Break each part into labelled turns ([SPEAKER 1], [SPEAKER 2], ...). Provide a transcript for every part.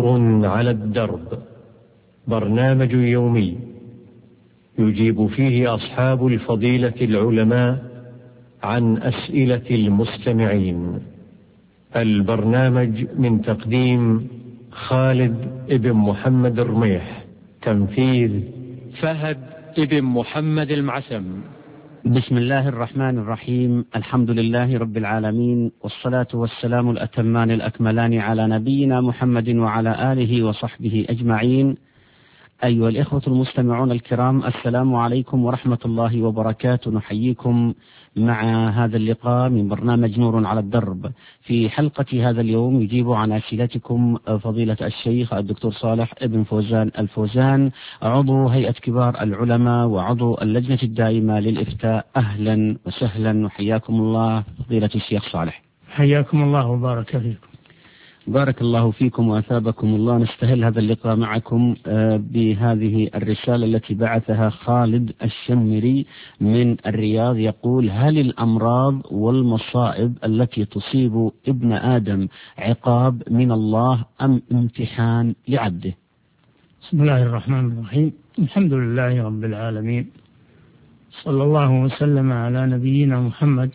[SPEAKER 1] نور على الدرب، برنامج يومي يجيب فيه أصحاب الفضيلة العلماء عن أسئلة المستمعين. البرنامج من تقديم خالد ابن محمد الرميح، تنفيذ فهد ابن محمد المعسم.
[SPEAKER 2] بسم الله الرحمن الرحيم. الحمد لله رب العالمين، والصلاة والسلام الأتمان الأكملان على نبينا محمد وعلى آله وصحبه أجمعين. أيها الإخوة المستمعون الكرام، السلام عليكم ورحمة الله وبركاته. نحييكم مع هذا اللقاء من برنامج نور على الدرب. في حلقة هذا اليوم يجيب عن أسئلتكم فضيلة الشيخ الدكتور صالح ابن فوزان الفوزان، عضو هيئة كبار العلماء وعضو اللجنة الدائمة للإفتاء. أهلا وسهلا وحياكم الله فضيلة الشيخ صالح.
[SPEAKER 3] حياكم الله وبارك فيكم.
[SPEAKER 2] بارك الله فيكم وأثابكم الله. نستهل هذا اللقاء معكم بهذه الرسالة التي بعثها خالد الشمري من الرياض، يقول: هل الأمراض والمصائب التي تصيب ابن آدم عقاب من الله أم امتحان لعبده؟
[SPEAKER 3] بسم الله الرحمن الرحيم. الحمد لله رب العالمين، صلى الله وسلم على نبينا محمد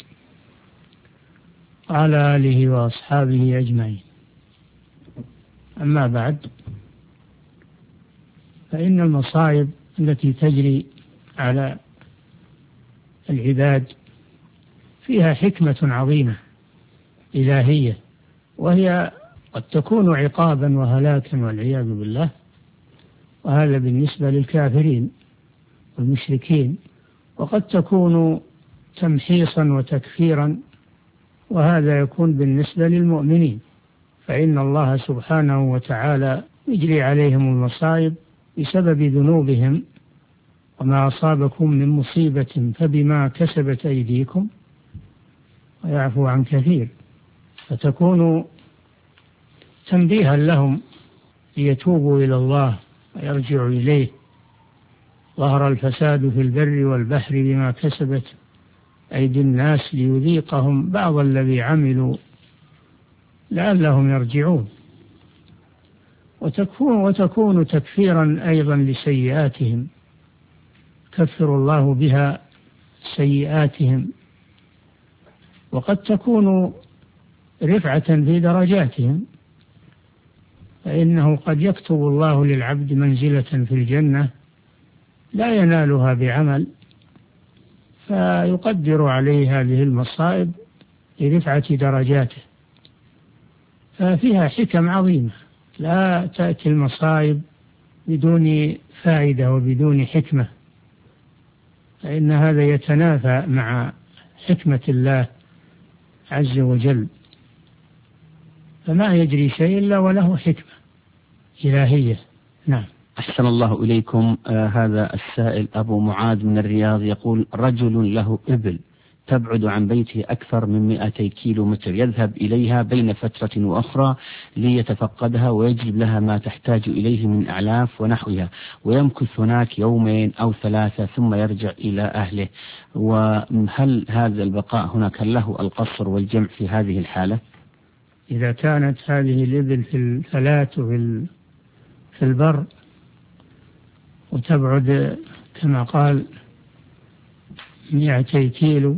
[SPEAKER 3] وعلى آله وأصحابه أجمعين. أما بعد، فإن المصائب التي تجري على العباد فيها حكمة عظيمة إلهية، وهي قد تكون عقابا وهلاكا والعياذ بالله، وهذا بالنسبة للكافرين والمشركين، وقد تكون تمحيصا وتكفيرا، وهذا يكون بالنسبة للمؤمنين، فإن الله سبحانه وتعالى يجري عليهم المصائب بسبب ذنوبهم، وما أصابكم من مصيبة فبما كسبت أيديكم ويعفو عن كثير، فتكون تنبيها لهم ليتوبوا إلى الله ويرجعوا إليه. ظهر الفساد في البر والبحر بما كسبت أيدي الناس ليذيقهم بعض الذي عملوا لعلهم يرجعون. وتكون تكفيرا أيضا لسيئاتهم، كفر الله بها سيئاتهم، وقد تكون رفعة في درجاتهم، فإنه قد يكتب الله للعبد منزلة في الجنة لا ينالها بعمل، فيقدر عليه هذه المصائب لرفعة درجاته، ففيها حكم عظيمة. لا تأتي المصائب بدون فائدة وبدون حكمة، فإن هذا يتنافى مع حكمة الله عز وجل، فما يجري شيء إلا وله حكمة إلهية. نعم.
[SPEAKER 2] أحسن الله إليكم. هذا السائل أبو معاذ من الرياض يقول: رجل له إبل تبعد عن بيته أكثر من 200 كيلو متر، يذهب إليها بين فترة وأخرى ليتفقدها ويجلب لها ما تحتاج إليه من أعلاف ونحوها، ويمكث هناك يومين أو 3 ثم يرجع إلى أهله. وهل هذا البقاء هناك له القصر والجمع في هذه الحالة؟
[SPEAKER 3] إذا كانت هذه الإبل في الفلاة في البر وتبعد كما قال 200 كيلو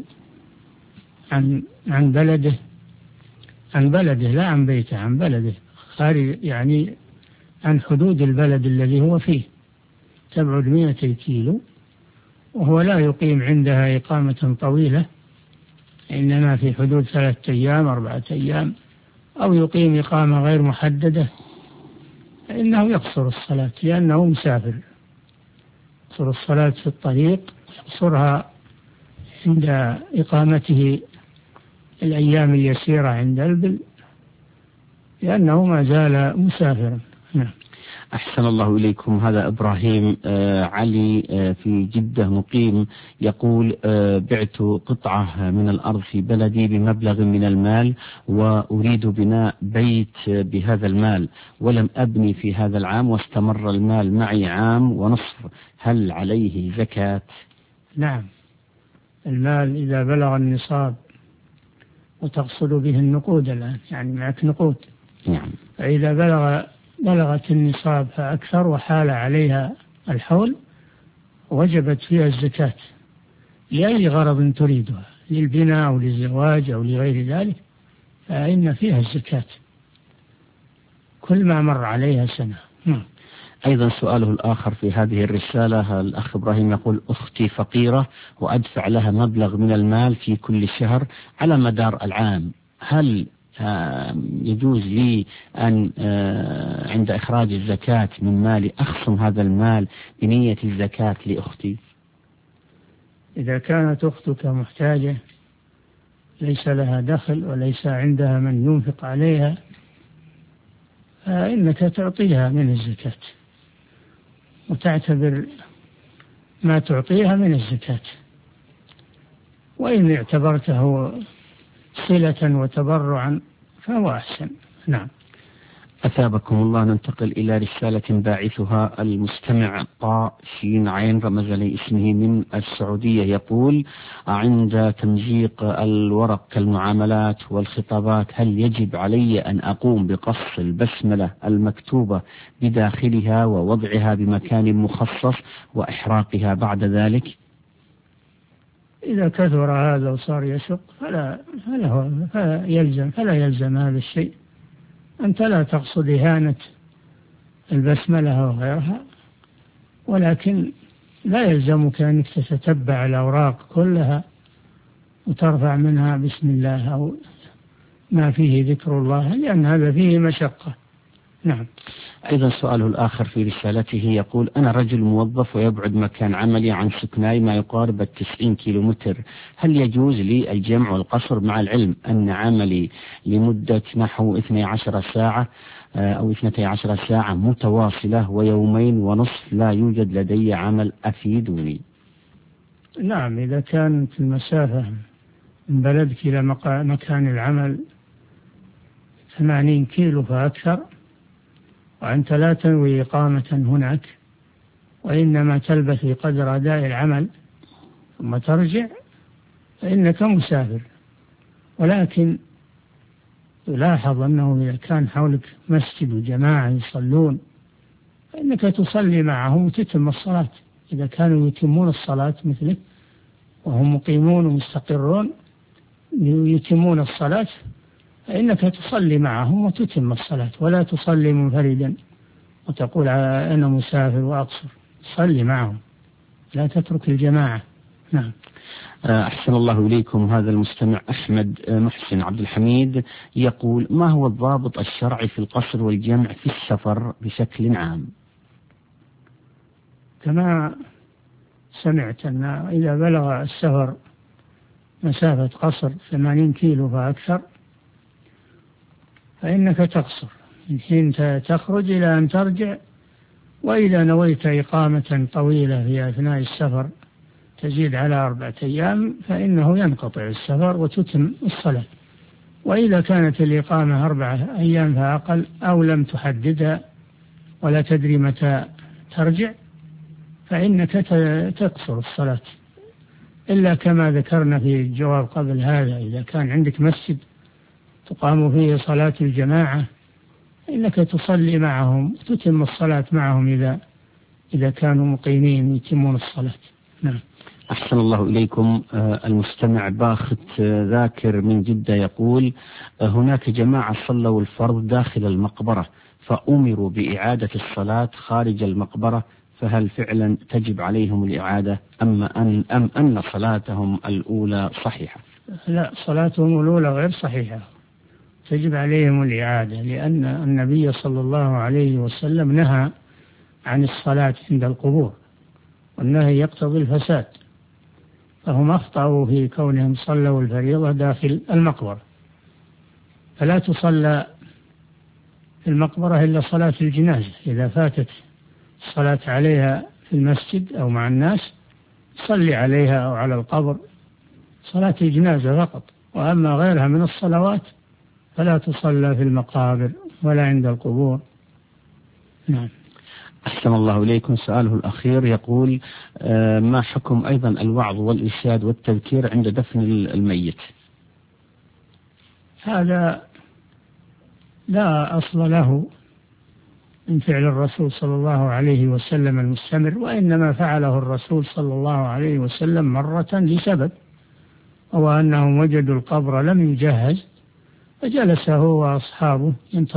[SPEAKER 3] عن بلده لا عن بيته، عن بلده، خارج يعني عن حدود البلد الذي هو فيه، تبعد 200 كيلو، وهو لا يقيم عندها إقامة طويلة، إنما في حدود 3 أيام 4 أيام، أو يقيم إقامة غير محددة، فإنه يقصر الصلاة لأنه مسافر، يقصر الصلاة في الطريق، يقصرها عند إقامته الأيام اليسيرة عند البل، لأنه ما زال مسافرا. نعم.
[SPEAKER 2] أحسن الله إليكم. هذا إبراهيم علي في جدة مقيم، يقول: بعت قطعة من الأرض في بلدي بمبلغ من المال، وأريد بناء بيت بهذا المال، ولم أبني في هذا العام، واستمر المال معي عام ونصف، هل عليه زكاة؟
[SPEAKER 3] نعم، المال إذا بلغ النصاب، وتقصد به النقود الآن، يعني معك نقود،
[SPEAKER 2] نعم،
[SPEAKER 3] فإذا بلغ بلغت النصاب فأكثر وحال عليها الحول وجبت فيها الزكاة لأي غرض تريدها، للبناء أو للزواج أو لغير ذلك، فإن فيها الزكاة كل ما مر عليها سنة.
[SPEAKER 2] أيضا سؤاله الآخر في هذه الرسالة، الأخ إبراهيم يقول: أختي فقيرة وأدفع لها مبلغ من المال في كل شهر على مدار العام، هل يجوز لي أن عند إخراج الزكاة من مالي أخصم هذا المال بنية الزكاة لأختي؟
[SPEAKER 3] إذا كانت أختك محتاجة ليس لها دخل وليس عندها من ينفق عليها فإنك تعطيها من الزكاة وتعتبر ما تعطيها من الزكاة، وإن اعتبرته صلة وتبرعا فهو أحسن. نعم.
[SPEAKER 2] أثابكم الله. ننتقل إلى رسالة باعثها المستمع طاء شين عين رمز لي اسمه من السعودية، يقول: عند تمزيق الورق كالمعاملات والخطابات هل يجب علي أن أقوم بقص البسملة المكتوبة بداخلها ووضعها بمكان مخصص وإحراقها بعد ذلك؟
[SPEAKER 3] إذا كثر هذا وصار يشق فلا يلزم هذا الشيء. أنت لا تقصد إهانة البسملة وغيرها، ولكن لا يلزمك أنك تتتبع الأوراق كلها وترفع منها بسم الله أو ما فيه ذكر الله، لأن هذا فيه مشقة. نعم.
[SPEAKER 2] أيضا سؤاله الآخر في رسالته يقول: أنا رجل موظف ويبعد مكان عملي عن سكناي ما يقارب 90 كيلومتر، هل يجوز لي الجمع والقصر مع العلم أن عملي لمدة نحو 12 ساعة أو 12 ساعة متواصلة ويومين ونصف لا يوجد لدي عمل، أفيدوني؟
[SPEAKER 3] نعم، إذا كانت المسافة من بلدك إلى مكان العمل 80 كيلو فأكثر وأنت لا تنوي إقامة هناك وإنما تلبث بقدر أداء العمل ثم ترجع فإنك مسافر، ولكن تلاحظ أنه إذا كان حولك مسجد وجماعة يصلون فإنك تصلي معهم وتتم الصلاة. إذا كانوا يتمون الصلاة مثلك وهم مقيمون ومستقرون يتمون الصلاة فإنك تصلي معهم وتتم الصلاة، ولا تصلي منفردا وتقول أنا مسافر وأقصر، صلي معهم لا تترك الجماعة. نعم.
[SPEAKER 2] أحسن الله إليكم. هذا المستمع أحمد محسن عبد الحميد يقول: ما هو الضابط الشرعي في القصر والجمع في السفر بشكل عام؟
[SPEAKER 3] كما سمعت أن إذا بلغ السفر مسافة قصر 80 كيلو فأكثر فإنك تقصر من حين تخرج إلى أن ترجع، وإذا نويت إقامة طويلة في أثناء السفر تزيد على 4 أيام فإنه ينقطع السفر وتتم الصلاة. وإذا كانت الإقامة 4 أيام فأقل أو لم تحددها ولا تدري متى ترجع فإنك تقصر الصلاة، إلا كما ذكرنا في الجواب قبل هذا، إذا كان عندك مسجد تقام فيه صلاة الجماعة إنك تصلي معهم وتتم الصلاة معهم إذا كانوا مقيمين يتمون الصلاة. نعم.
[SPEAKER 2] أحسن الله إليكم. المستمع باخت ذاكر من جدة يقول: هناك جماعة صلوا الفرض داخل المقبرة فأمروا بإعادة الصلاة خارج المقبرة، فهل فعلا تجب عليهم الإعادة أم أن صلاتهم الأولى صحيحة؟
[SPEAKER 3] لا، صلاتهم الأولى غير صحيحة، تجب عليهم الإعادة، لأن النبي صلى الله عليه وسلم نهى عن الصلاة عند القبور، والنهي يقتضي الفساد، فهم أخطأوا في كونهم صلوا الفريضة داخل المقبرة، فلا تصلى في المقبرة إلا صلاة الجنازة. إذا فاتت الصلاة عليها في المسجد أو مع الناس صلي عليها أو على القبر صلاة الجنازة فقط، وأما غيرها من الصلوات فلا تصلى في المقابر ولا عند القبور. نعم.
[SPEAKER 2] أحسن الله إليكم. سؤاله الأخير يقول: ما حكم أيضا الوعظ والإرشاد والتذكير عند دفن الميت؟
[SPEAKER 3] هذا لا أصل له من فعل الرسول صلى الله عليه وسلم المستمر، وإنما فعله الرسول صلى الله عليه وسلم مرة لسبب، هو أنهم وجدوا القبر لم يجهز، فجلس هو وأصحابه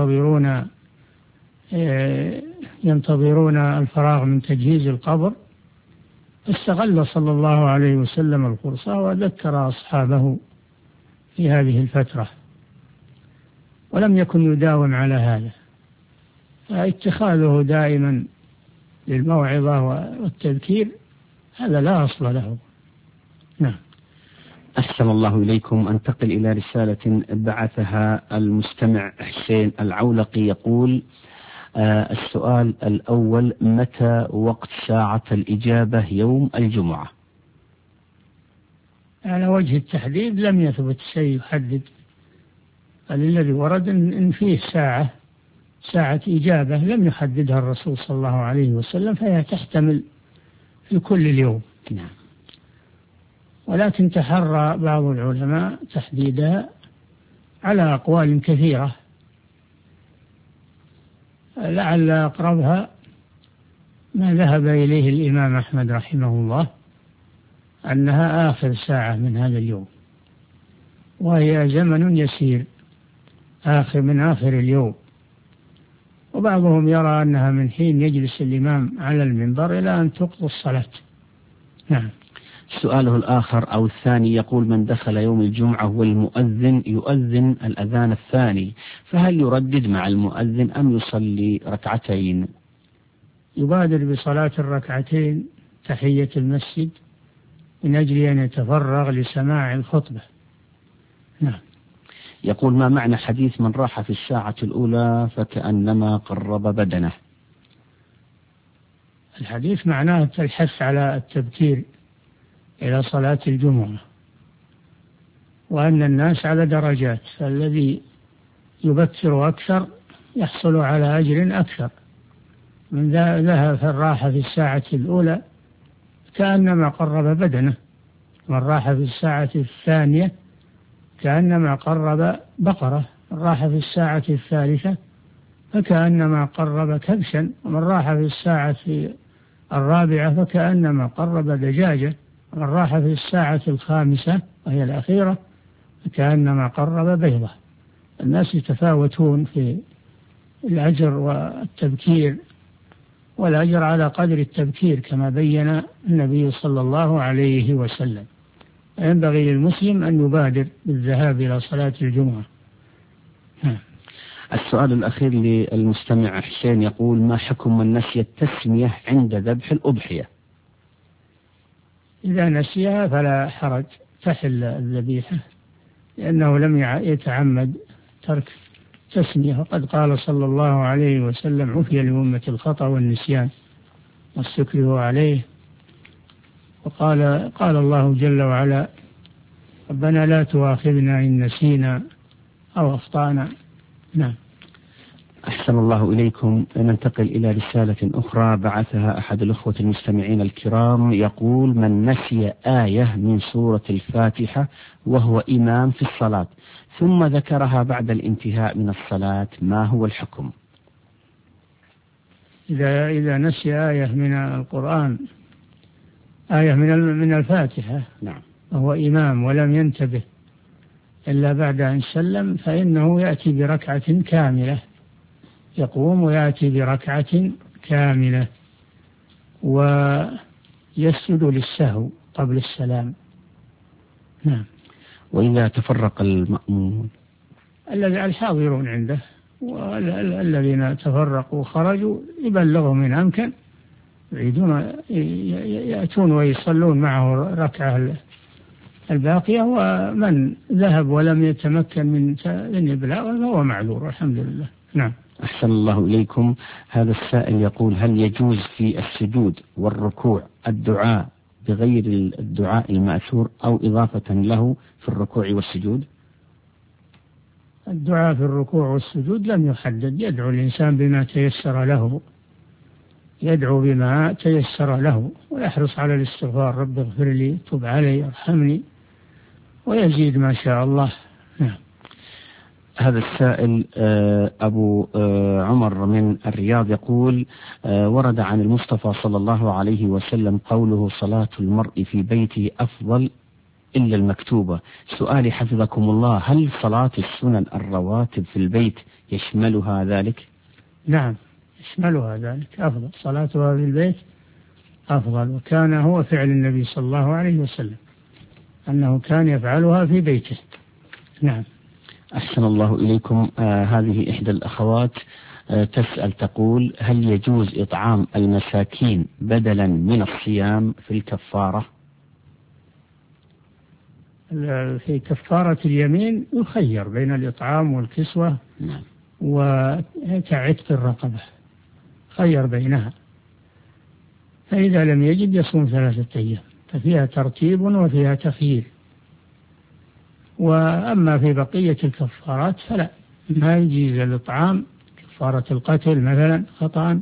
[SPEAKER 3] ينتظرون الفراغ من تجهيز القبر، استغل صلى الله عليه وسلم الفرصة وذكر أصحابه في هذه الفترة، ولم يكن يداوم على هذا، فاتخاذه دائما للموعظة والتذكير هذا لا أصل له. نعم.
[SPEAKER 2] أحسن الله إليكم. أنتقل إلى رسالة بعثها المستمع حسين العولقي، يقول: السؤال الأول: متى وقت ساعة الإجابة يوم الجمعة؟
[SPEAKER 3] على وجه التحديد لم يثبت شيء يحدد، الذي ورد إن فيه ساعة إجابة لم يحددها الرسول صلى الله عليه وسلم، فهي تحتمل في كل اليوم.
[SPEAKER 2] نعم.
[SPEAKER 3] ولكن تحرى بعض العلماء تحديدها على أقوال كثيرة، لعل أقربها ما ذهب إليه الإمام أحمد رحمه الله، أنها آخر ساعة من هذا اليوم، وهي زمن يسير من آخر اليوم، وبعضهم يرى أنها من حين يجلس الإمام على المنبر إلى أن تقضى الصلاة. نعم.
[SPEAKER 2] سؤاله الآخر أو الثاني يقول: من دخل يوم الجمعة والمؤذن يؤذن الأذان الثاني، فهل يردد مع المؤذن أم يصلي ركعتين؟
[SPEAKER 3] يبادر بصلاة الركعتين تحية المسجد من أجل أن يتفرغ لسماع الخطبة. نعم.
[SPEAKER 2] يقول: ما معنى حديث من راح في الساعة الأولى فكأنما قرب بدنه؟
[SPEAKER 3] الحديث معناه الحث على التبكير إلى صلاة الجمعة، وأن الناس على درجات، فالذي يبكر أكثر يحصل على أجر أكثر من ذهب الراحة في الساعة الأولى كأنما قرب بدنه، من راح في الساعة الثانية كأنما قرب بقرة، من راح في الساعة الثالثة فكأنما قرب كبشا، ومن راح في الساعة الرابعة فكأنما قرب دجاجة، ومن راح في الساعة الخامسة وهي الأخيرة فكأنما قرب بيضة. الناس يتفاوتون في الأجر والتبكير، والأجر على قدر التبكير كما بين النبي صلى الله عليه وسلم. ينبغي للمسلم أن يبادر بالذهاب إلى صلاة الجمعة.
[SPEAKER 2] السؤال الأخير للمستمع حسين يقول: ما حكم من نسي التسمية عند ذبح الأضحية؟
[SPEAKER 3] إذا نسيها فلا حرج، تحل الذبيحة، لأنه لم يتعمد ترك تسمية، وقد قال صلى الله عليه وسلم: عفي لأمة الخطأ والنسيان والسكر عليه. وقال الله جل وعلا: ربنا لا تؤاخذنا إن نسينا أو أخطأنا. نعم.
[SPEAKER 2] أحسن الله إليكم. ننتقل إلى رسالة أخرى بعثها أحد الأخوة المستمعين الكرام، يقول: من نسي آية من سورة الفاتحة وهو إمام في الصلاة ثم ذكرها بعد الانتهاء من الصلاة، ما هو الحكم؟
[SPEAKER 3] إذا نسي آية من القرآن، آية من الفاتحة،
[SPEAKER 2] نعم،
[SPEAKER 3] وهو إمام ولم ينتبه إلا بعد أن سلم، فإنه يأتي بركعة كاملة، يقوم ويأتي بركعة كاملة ويسجد للسهو قبل السلام. نعم.
[SPEAKER 2] وإذا تفرق المأمون،
[SPEAKER 3] الحاضرون عنده والذين تفرقوا خرجوا يبلغهم إن أمكن، يأتون ويصلون معه ركعة الباقية، ومن ذهب ولم يتمكن من الإبلاغ فهو معذور الحمد لله. نعم.
[SPEAKER 2] أحسن الله إليكم. هذا السائل يقول: هل يجوز في السجود والركوع الدعاء بغير الدعاء المأثور أو إضافة له في الركوع والسجود؟
[SPEAKER 3] الدعاء في الركوع والسجود لم يحدد، يدعو الإنسان بما تيسر له، يدعو بما تيسر له، ويحرص على الاستغفار: رب اغفر لي، تب علي، ارحمني، ويزيد ما شاء الله. نعم.
[SPEAKER 2] هذا السائل أبو عمر من الرياض يقول ورد عن المصطفى صلى الله عليه وسلم قوله صلاة المرء في بيته أفضل إلا المكتوبة. سؤالي حفظكم الله، هل صلاة السنن الرواتب في البيت يشملها ذلك؟
[SPEAKER 3] نعم يشملها ذلك، أفضل صلاتها في البيت أفضل، وكان هو فعل النبي صلى الله عليه وسلم أنه كان يفعلها في بيته. نعم.
[SPEAKER 2] أحسن الله إليكم. هذه إحدى الأخوات تسأل تقول هل يجوز إطعام المساكين بدلا من الصيام في الكفارة؟
[SPEAKER 3] في كفارة اليمين يخير بين الإطعام والكسوة وعتق الرقبة، خير بينها، فإذا لم يجد يصوم 3 أيام، ففيها ترتيب وفيها تخيير. وأما في بقية الكفارات فلا، ما يجيز الإطعام، كفارة القتل مثلا خطأ،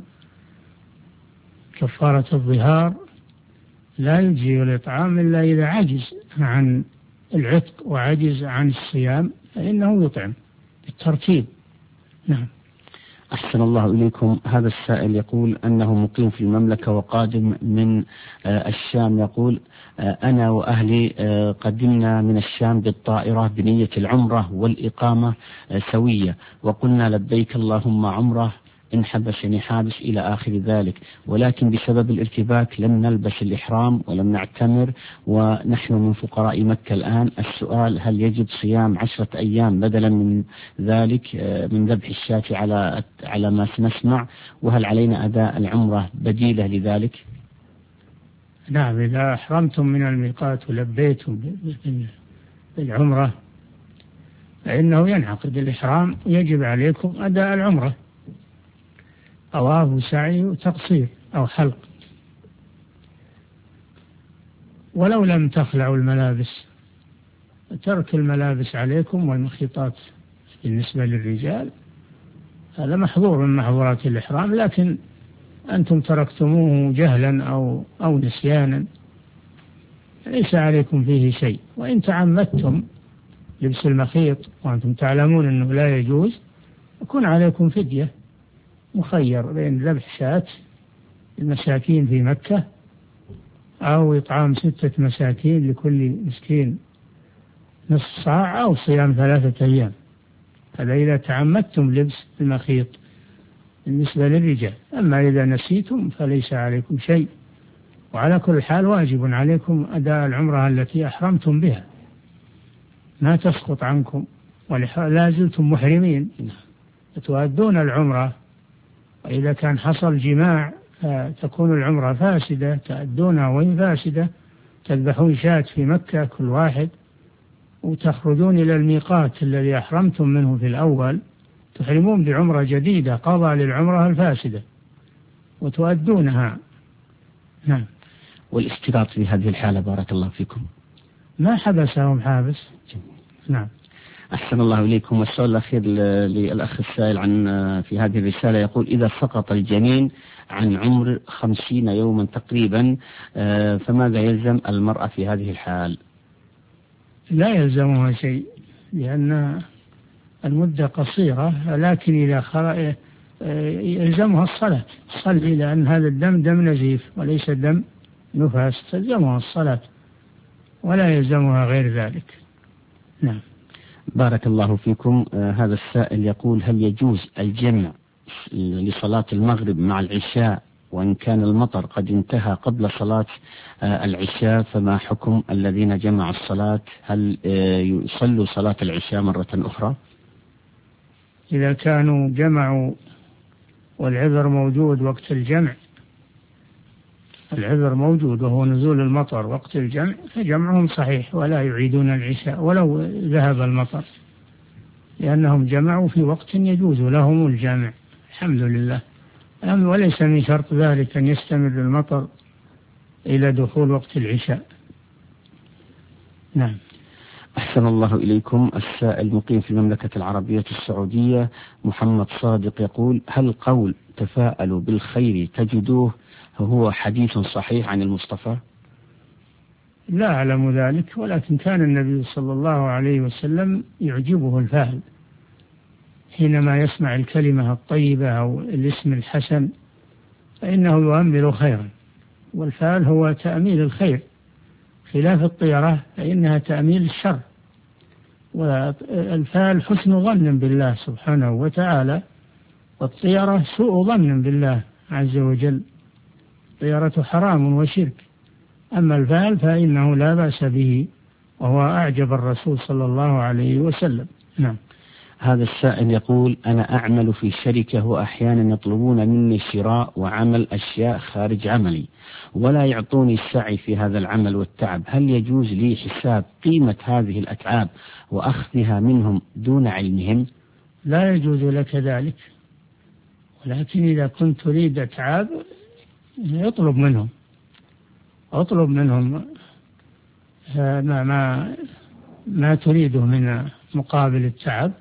[SPEAKER 3] كفارة الظهار لا يجزي الإطعام إلا إذا عجز عن العتق وعجز عن الصيام فإنه يطعم بالترتيب. نعم.
[SPEAKER 2] أحسن الله إليكم. هذا السائل يقول أنه مقيم في المملكة وقادم من الشام، يقول أنا وأهلي قدمنا من الشام بالطائرة بنية العمرة والإقامة سوية، وقلنا لبيك اللهم عمرة إن حبسني حابس إلى آخر ذلك، ولكن بسبب الارتباك لم نلبس الإحرام ولم نعتمر، ونحن من فقراء مكة الآن. السؤال هل يجب صيام 10 أيام بدلا من ذلك من ذبح الشاة على ما سنسمع، وهل علينا أداء العمرة بديلة لذلك؟
[SPEAKER 3] نعم، إذا أحرمتم من الميقات ولبيتم بالعمرة فإنه ينعقد الإحرام ويجب عليكم أداء العمرة، طواف وسعي وتقصير أو حلق. ولو لم تخلعوا الملابس، ترك الملابس عليكم والمخيطات بالنسبة للرجال هذا محظور من محظورات الإحرام، لكن أنتم تركتموه جهلا أو نسيانا ليس عليكم فيه شيء. وإن تعمدتم لبس المخيط وأنتم تعلمون أنه لا يجوز يكون عليكم فدية، مخير بين ذبح شاة المساكين في مكة أو إطعام 6 مساكين لكل مسكين نصف صاع أو صيام 3 أيام. هذا إذا تعمدتم لبس المخيط بالنسبة للرجال. أما إذا نسيتم فليس عليكم شيء، وعلى كل حال واجب عليكم أداء العمرة التي أحرمتم بها، ما تسقط عنكم ولا زلتم محرمين، تؤدون العمرة. وإذا كان حصل جماع فتكون العمرة فاسدة، تأدونها وهي فاسدة، تذبحون شاة في مكة كل واحد وتخرجون إلى الميقات الذي أحرمتم منه في الأول، تحرمون بعمرة جديدة قضاء للعمرة الفاسدة وتؤدونها. نعم.
[SPEAKER 2] والاستراط في هذه الحالة بارك الله فيكم
[SPEAKER 3] ما حبسهم حابس. نعم.
[SPEAKER 2] أحسن الله إليكم. والسؤال الأخير للأخ السائل عن في هذه الرسالة يقول إذا سقط الجنين عن عمر 50 يوما تقريبا فماذا يلزم المرأة في هذه الحال؟
[SPEAKER 3] لا يلزمها شيء لأن المدة قصيرة، لكن إذا يلزمها الصلاة، تصلي، لأن هذا الدم دم نزيف وليس دم نفاس، تلزمها الصلاة ولا يلزمها غير ذلك. نعم.
[SPEAKER 2] بارك الله فيكم. هذا السائل يقول هل يجوز الجمع لصلاة المغرب مع العشاء وإن كان المطر قد انتهى قبل صلاة العشاء، فما حكم الذين جمعوا الصلاة؟ هل يصلوا صلاة العشاء مرة أخرى؟
[SPEAKER 3] إذا كانوا جمعوا والعذر موجود وقت الجمع، العذر موجود وهو نزول المطر وقت الجمع، فجمعهم صحيح ولا يعيدون العشاء ولو ذهب المطر، لأنهم جمعوا في وقت يجوز لهم الجمع. الحمد لله. وليس من شرط ذلك أن يستمر المطر إلى دخول وقت العشاء. نعم.
[SPEAKER 2] أحسن الله إليكم. السائل مقيم في المملكة العربية السعودية محمد صادق يقول هل قول تفاءلوا بالخير تجدوه هو حديث صحيح عن المصطفى؟
[SPEAKER 3] لا أعلم ذلك، ولكن كان النبي صلى الله عليه وسلم يعجبه الفعل، حينما يسمع الكلمة الطيبة أو الاسم الحسن فإنه يؤمل خيرا، والفال هو تأميل الخير، خلاف الطيرة فإنها تأميل الشر. والفال حسن ظن بالله سبحانه وتعالى، والطيرة سوء ظن بالله عز وجل، الطيرة حرام وشرك. أما الفال فإنه لا بأس به، وهو أعجب الرسول صلى الله عليه وسلم. نعم.
[SPEAKER 2] هذا السائل يقول: أنا أعمل في شركة وأحيانا يطلبون مني شراء وعمل أشياء خارج عملي ولا يعطوني السعي في هذا العمل والتعب، هل يجوز لي حساب قيمة هذه الأتعاب وأخذها منهم دون علمهم؟
[SPEAKER 3] لا يجوز لك ذلك، ولكن إذا كنت تريد أتعاب اطلب منهم ما تريده من مقابل التعب،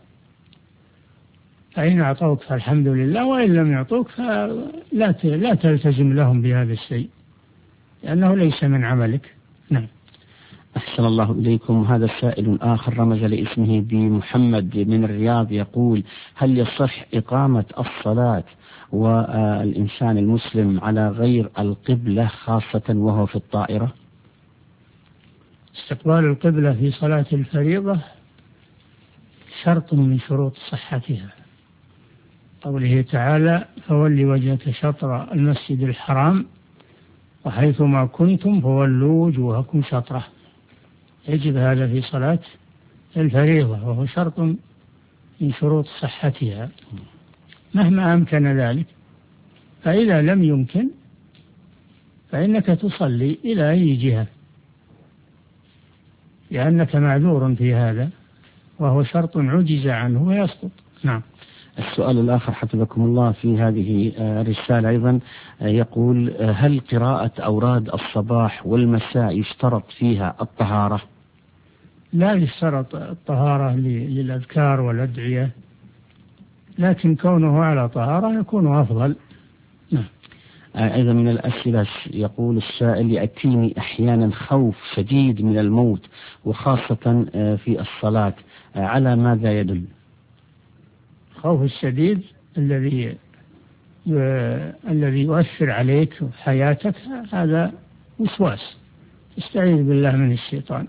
[SPEAKER 3] فإن أعطوك فالحمد لله، وإن لم يعطوك فلا تلتزم لهم بهذا الشيء لأنه ليس من عملك. نعم.
[SPEAKER 2] أحسن الله إليكم. هذا سائل آخر رمز لاسمه بمحمد من الرياض يقول: هل يصح إقامة الصلاة والإنسان المسلم على غير القبلة خاصة وهو في الطائرة؟
[SPEAKER 3] استقبال القبلة في صلاة الفريضة شرط من شروط صحتها، قوله تعالى: فول وجهك شطر المسجد الحرام وحيثما كنتم فولوا وجوهكم شطره. يجب هذا في صلاة الفريضة، وهو شرط من شروط صحتها مهما أمكن ذلك. فإذا لم يمكن فإنك تصلي إلى أي جهة لأنك معذور في هذا، وهو شرط عجز عنه ويسقط. نعم.
[SPEAKER 2] السؤال الآخر حفظكم الله في هذه الرسالة أيضا يقول: هل قراءة أوراد الصباح والمساء يشترط فيها الطهارة؟
[SPEAKER 3] لا يشترط الطهارة للأذكار والأدعية، لكن كونه على طهارة يكون أفضل. نعم.
[SPEAKER 2] أيضا من الأسئلة يقول السائل: يأتيني أحيانا خوف شديد من الموت وخاصة في الصلاة، على ماذا يدل؟
[SPEAKER 3] الخوف الشديد الذي يؤثر عليك حياتك هذا وسواس، استعيذ بالله من الشيطان.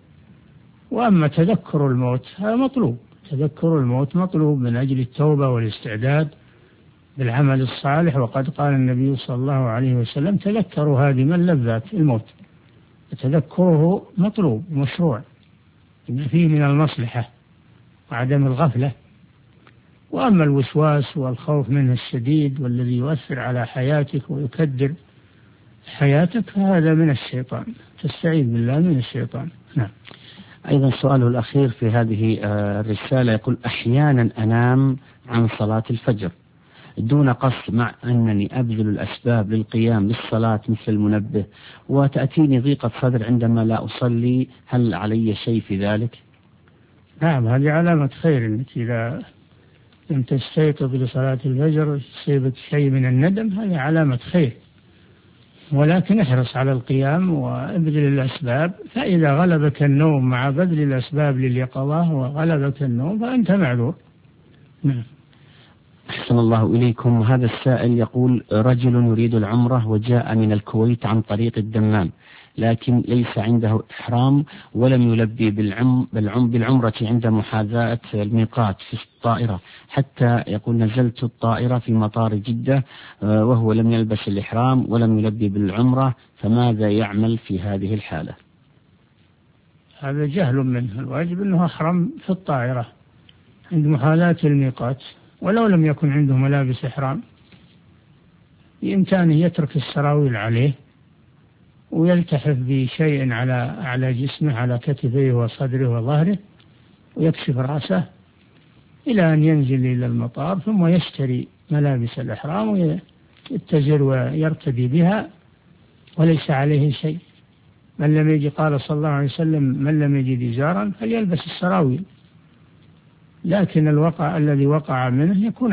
[SPEAKER 3] وأما تذكر الموت هذا مطلوب، تذكر الموت مطلوب من أجل التوبة والاستعداد بالعمل الصالح، وقد قال النبي صلى الله عليه وسلم: تذكروا هادم اللذات الموت. تذكره مطلوب مشروع، إن فيه من المصلحة وعدم الغفلة. وأما الوسواس والخوف منه الشديد والذي يؤثر على حياتك ويكدر حياتك فهذا من الشيطان، تستعيذ بالله من الشيطان. نعم.
[SPEAKER 2] أيضا سؤاله الأخير في هذه الرسالة يقول: أحيانا أنام عن صلاة الفجر دون قصد، مع أنني أبذل الأسباب للقيام للصلاة مثل المنبه، وتأتيني ضيقة صدر عندما لا أصلي، هل علي شيء في ذلك؟
[SPEAKER 3] نعم، هذه علامة خير، أنك إذا لم تستيقظ لصلاة الفجر يصيبك شيء من الندم، هذه علامة خير. ولكن احرص على القيام وابذل الأسباب، فإذا غلبك النوم مع بذل الأسباب لليقظة وغلبك النوم فأنت معذور. نعم.
[SPEAKER 2] أحسن الله إليكم. هذا السائل يقول: رجل يريد العمرة وجاء من الكويت عن طريق الدمام، لكن ليس عنده إحرام ولم يلبي بالعمرة عند محاذاة الميقات في الطائرة، حتى يقول نزلت الطائرة في مطار جدة وهو لم يلبس الإحرام ولم يلبي بالعمرة، فماذا يعمل في هذه الحالة؟
[SPEAKER 3] هذا جهل منه، الواجب أنه أحرم في الطائرة عند محاذاة الميقات، ولو لم يكن عنده ملابس إحرام بإمكانه يترك السراويل عليه ويلتحف بشيء على جسمه، على كتفيه وصدره وظهره، ويكشف رأسه إلى أن ينزل إلى المطار، ثم يشتري ملابس الإحرام ويتزر ويرتدي بها وليس عليه شيء. من لم يجد، قال صلى الله عليه وسلم: من لم يجد إزارا فليلبس السراويل. لكن الذي وقع منه يكون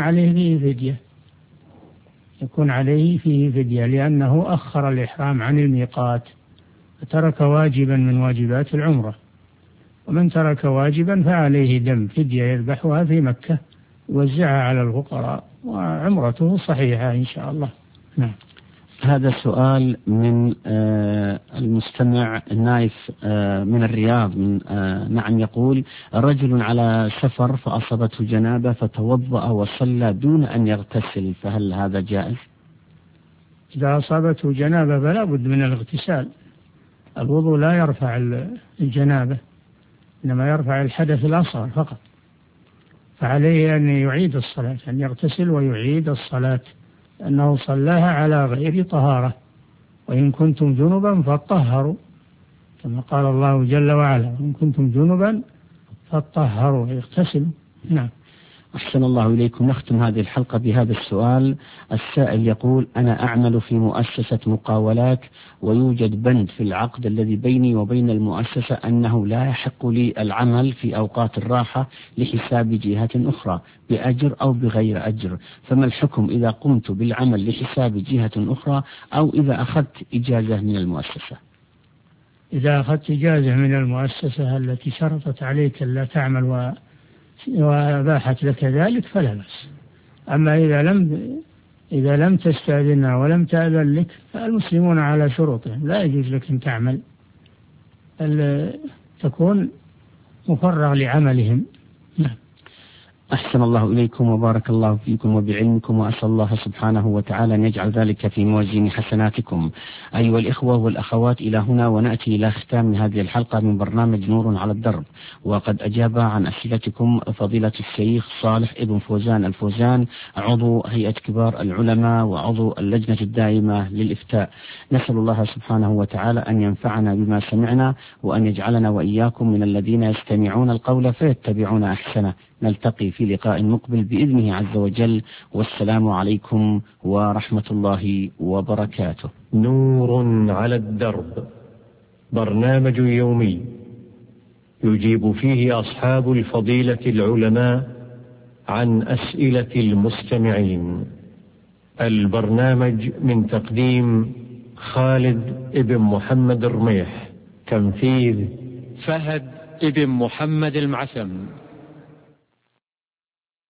[SPEAKER 3] عليه فيه فدية لأنه أخر الإحرام عن الميقات فترك واجبا من واجبات العمرة، ومن ترك واجبا فعليه دم فدية يذبحها في مكة يوزعها على الفقراء، وعمرته صحيحة إن شاء الله. نعم.
[SPEAKER 2] هذا سؤال من المستمع نايف من الرياض. نعم، يقول: رجل على سفر فأصابته جنابة فتوضأ وصلى دون أن يغتسل، فهل هذا جائز؟
[SPEAKER 3] إذا أصابته جنابة فلا بد من الاغتسال. الوضوء لا يرفع الجنابة، إنما يرفع الحدث الأصغر فقط، فعليه أن يعيد الصلاة، أن يغتسل ويعيد الصلاة، أنه صلاها على غير طهارة. وإن كنتم جنبا فاطهروا، كما قال الله جل وعلا: إن كنتم جنبا فاطهروا، يغتسلوا. نعم.
[SPEAKER 2] أحسن الله إليكم. نختم هذه الحلقة بهذا السؤال. السائل يقول: أنا أعمل في مؤسسة مقاولات، ويوجد بند في العقد الذي بيني وبين المؤسسة أنه لا يحق لي العمل في أوقات الراحة لحساب جهة أخرى بأجر أو بغير أجر، فما الحكم إذا قمت بالعمل لحساب جهة أخرى أو إذا أخذت إجازة من المؤسسة؟
[SPEAKER 3] إذا أخذت إجازة من المؤسسة التي شرطت عليك ألا تعمل وأباحت لك ذلك فلا بأس. أما إذا لم تستأذنها ولم تأذن لك فالمسلمون على شروطهم، لا يجوز لك أن تعمل، تكون مفرغ لعملهم.
[SPEAKER 2] أحسن الله إليكم وبارك الله فيكم وبعلمكم، وأسأل الله سبحانه وتعالى أن يجعل ذلك في موازين حسناتكم. أيها الإخوة والأخوات، إلى هنا ونأتي إلى ختام هذه الحلقة من برنامج نور على الدرب، وقد أجاب عن أسئلتكم فضيلة الشيخ صالح ابن فوزان الفوزان، عضو هيئة كبار العلماء وعضو اللجنة الدائمة للإفتاء. نسأل الله سبحانه وتعالى أن ينفعنا بما سمعنا، وأن يجعلنا وإياكم من الذين يستمعون القول فيتبعون أحسنه. نلتقي في لقاء مقبل بإذنه عز وجل، والسلام عليكم ورحمة الله وبركاته.
[SPEAKER 1] نور على الدرب، برنامج يومي يجيب فيه أصحاب الفضيلة العلماء عن أسئلة المستمعين. البرنامج من تقديم خالد ابن محمد الرميح، تنفيذ فهد ابن محمد المعسم.